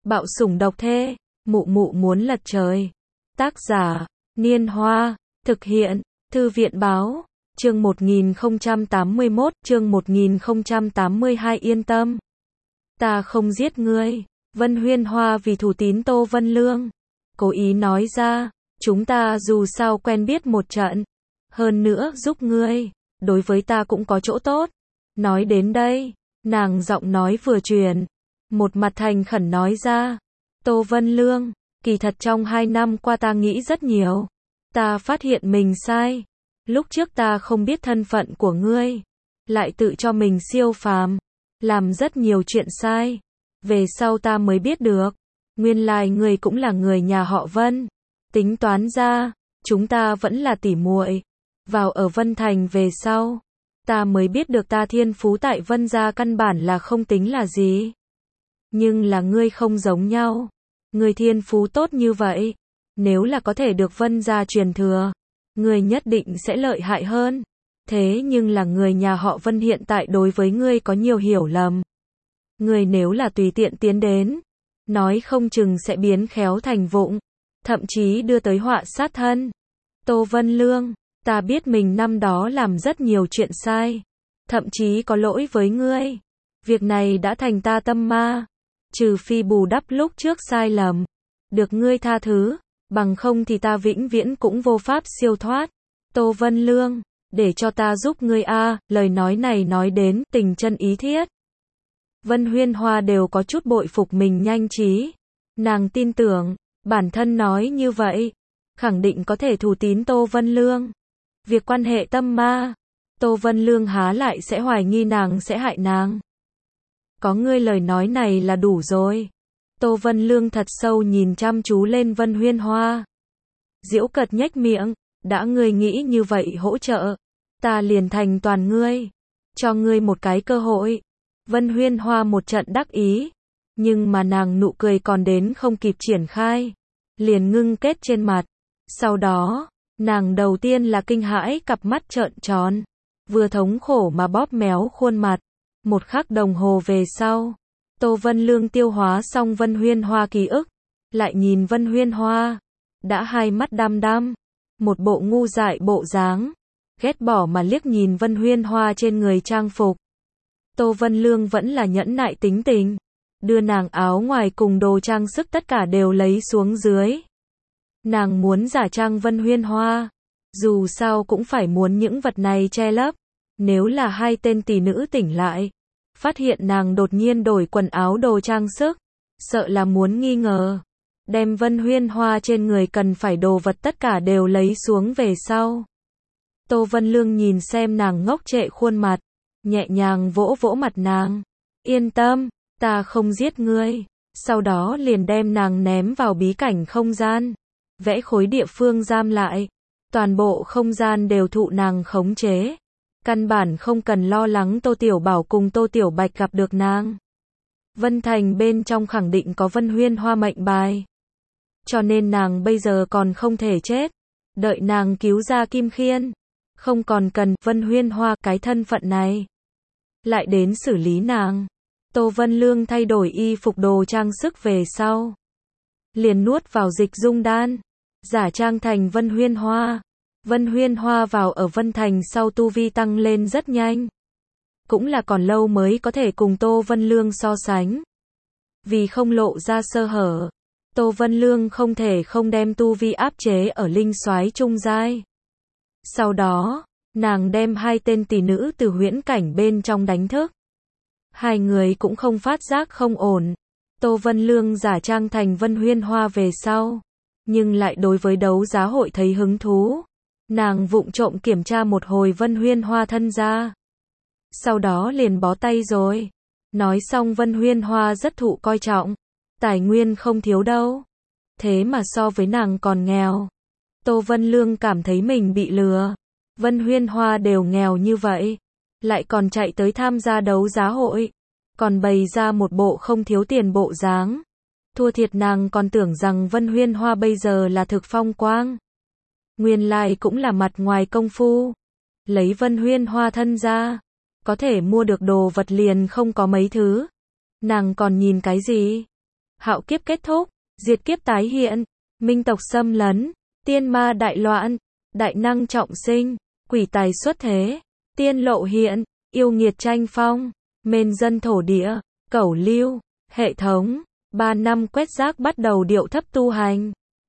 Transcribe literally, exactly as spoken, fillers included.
Bạo sủng độc thê, mụ mụ muốn lật trời. Tác giả, Niên Hoa, thực hiện, Thư viện Báo, chương một nghìn không trăm tám mươi mốt, chương một nghìn không trăm tám mươi hai yên tâm. Ta không giết ngươi, Vân Huyên Hoa vì thủ tín Tô Vân Lương. Cố ý nói ra, chúng ta dù sao quen biết một trận. Hơn nữa giúp ngươi, đối với ta cũng có chỗ tốt. Nói đến đây, nàng giọng nói vừa chuyển. Một mặt thành khẩn nói ra, Tô Vân Lương, kỳ thật trong hai năm qua ta nghĩ rất nhiều. Ta phát hiện mình sai. Lúc trước ta không biết thân phận của ngươi, lại tự cho mình siêu phàm, làm rất nhiều chuyện sai. Về sau ta mới biết được, nguyên lai ngươi cũng là người nhà họ Vân. Tính toán ra, chúng ta vẫn là tỉ muội. Vào ở Vân Thành về sau, ta mới biết được ta thiên phú tại Vân gia căn bản là không tính là gì. Nhưng là ngươi không giống nhau. Ngươi thiên phú tốt như vậy, nếu là có thể được Vân gia truyền thừa, ngươi nhất định sẽ lợi hại hơn. Thế nhưng là người nhà họ Vân hiện tại đối với ngươi có nhiều hiểu lầm. Ngươi nếu là tùy tiện tiến đến, nói không chừng sẽ biến khéo thành vụng, thậm chí đưa tới họa sát thân. Tô Vân Lương, ta biết mình năm đó làm rất nhiều chuyện sai, thậm chí có lỗi với ngươi. Việc này đã thành ta tâm ma, trừ phi bù đắp lúc trước sai lầm, được ngươi tha thứ, bằng không thì ta vĩnh viễn cũng vô pháp siêu thoát. Tô Vân Lương, để cho ta giúp ngươi a, lời nói này nói đến tình chân ý thiết. Vân Huyên Hoa đều có chút bội phục mình nhanh trí. Nàng tin tưởng, bản thân nói như vậy, khẳng định có thể thủ tín Tô Vân Lương. Việc quan hệ tâm ma, Tô Vân Lương há lại sẽ hoài nghi nàng sẽ hại nàng. Có ngươi lời nói này là đủ rồi. Tô Vân Lương thật sâu nhìn chăm chú lên Vân Huyên Hoa. Giễu cợt nhếch miệng, đã ngươi nghĩ như vậy hỗ trợ, ta liền thành toàn ngươi, cho ngươi một cái cơ hội. Vân Huyên Hoa một trận đắc ý, nhưng mà nàng nụ cười còn đến không kịp triển khai, liền ngưng kết trên mặt. Sau đó, nàng đầu tiên là kinh hãi cặp mắt trợn tròn, vừa thống khổ mà bóp méo khuôn mặt. Một khắc đồng hồ về sau, Tô Vân Lương tiêu hóa xong Vân Huyên Hoa ký ức, lại nhìn Vân Huyên Hoa, đã hai mắt đăm đăm, một bộ ngu dại bộ dáng, ghét bỏ mà liếc nhìn Vân Huyên Hoa trên người trang phục. Tô Vân Lương vẫn là nhẫn nại tính tình, đưa nàng áo ngoài cùng đồ trang sức tất cả đều lấy xuống dưới. Nàng muốn giả trang Vân Huyên Hoa, dù sao cũng phải muốn những vật này che lấp. Nếu là hai tên tỷ nữ tỉnh lại, phát hiện nàng đột nhiên đổi quần áo đồ trang sức, sợ là muốn nghi ngờ. Đem Vân Huyên Hoa trên người cần phải đồ vật tất cả đều lấy xuống về sau. Tô Vân Lương nhìn xem nàng ngốc trệ khuôn mặt, nhẹ nhàng vỗ vỗ mặt nàng. Yên tâm, ta không giết ngươi. Sau đó liền đem nàng ném vào bí cảnh không gian, vẽ khối địa phương giam lại. Toàn bộ không gian đều thụ nàng khống chế. Căn bản không cần lo lắng Tô Tiểu Bảo cùng Tô Tiểu Bạch gặp được nàng. Vân Thành bên trong khẳng định có Vân Huyên Hoa mệnh bài. Cho nên nàng bây giờ còn không thể chết. Đợi nàng cứu ra Kim Khiên, không còn cần Vân Huyên Hoa cái thân phận này. Lại đến xử lý nàng. Tô Vân Lương thay đổi y phục đồ trang sức về sau, liền nuốt vào dịch dung đan, giả trang thành Vân Huyên Hoa. Vân Huyên Hoa vào ở Vân Thành sau tu vi tăng lên rất nhanh. Cũng là còn lâu mới có thể cùng Tô Vân Lương so sánh. Vì không lộ ra sơ hở, Tô Vân Lương không thể không đem tu vi áp chế ở linh soái trung giai. Sau đó, nàng đem hai tên tỷ nữ từ huyễn cảnh bên trong đánh thức. Hai người cũng không phát giác không ổn. Tô Vân Lương giả trang thành Vân Huyên Hoa về sau, nhưng lại đối với đấu giá hội thấy hứng thú. Nàng vụng trộm kiểm tra một hồi Vân Huyên Hoa thân gia, sau đó liền bó tay rồi. Nói xong Vân Huyên Hoa rất thụ coi trọng, tài nguyên không thiếu đâu, thế mà so với nàng còn nghèo. Tô Vân Lương cảm thấy mình bị lừa. Vân Huyên Hoa đều nghèo như vậy, lại còn chạy tới tham gia đấu giá hội, còn bày ra một bộ không thiếu tiền bộ dáng. Thua thiệt nàng còn tưởng rằng Vân Huyên Hoa bây giờ là thực phong quang. Nguyên lai cũng là mặt ngoài công phu. Lấy Vân Huyên Hoa thân ra, có thể mua được đồ vật liền không có mấy thứ. Nàng còn nhìn cái gì? hạo kiếp kết thúc, diệt kiếp tái hiện, minh tộc xâm lấn, tiên ma đại loạn, đại năng trọng sinh, quỷ tài xuất thế, tiên lộ hiện, yêu nghiệt tranh phong, mền dân thổ địa, cẩu lưu, hệ thống, ba năm quét rác bắt đầu điệu thấp tu hành.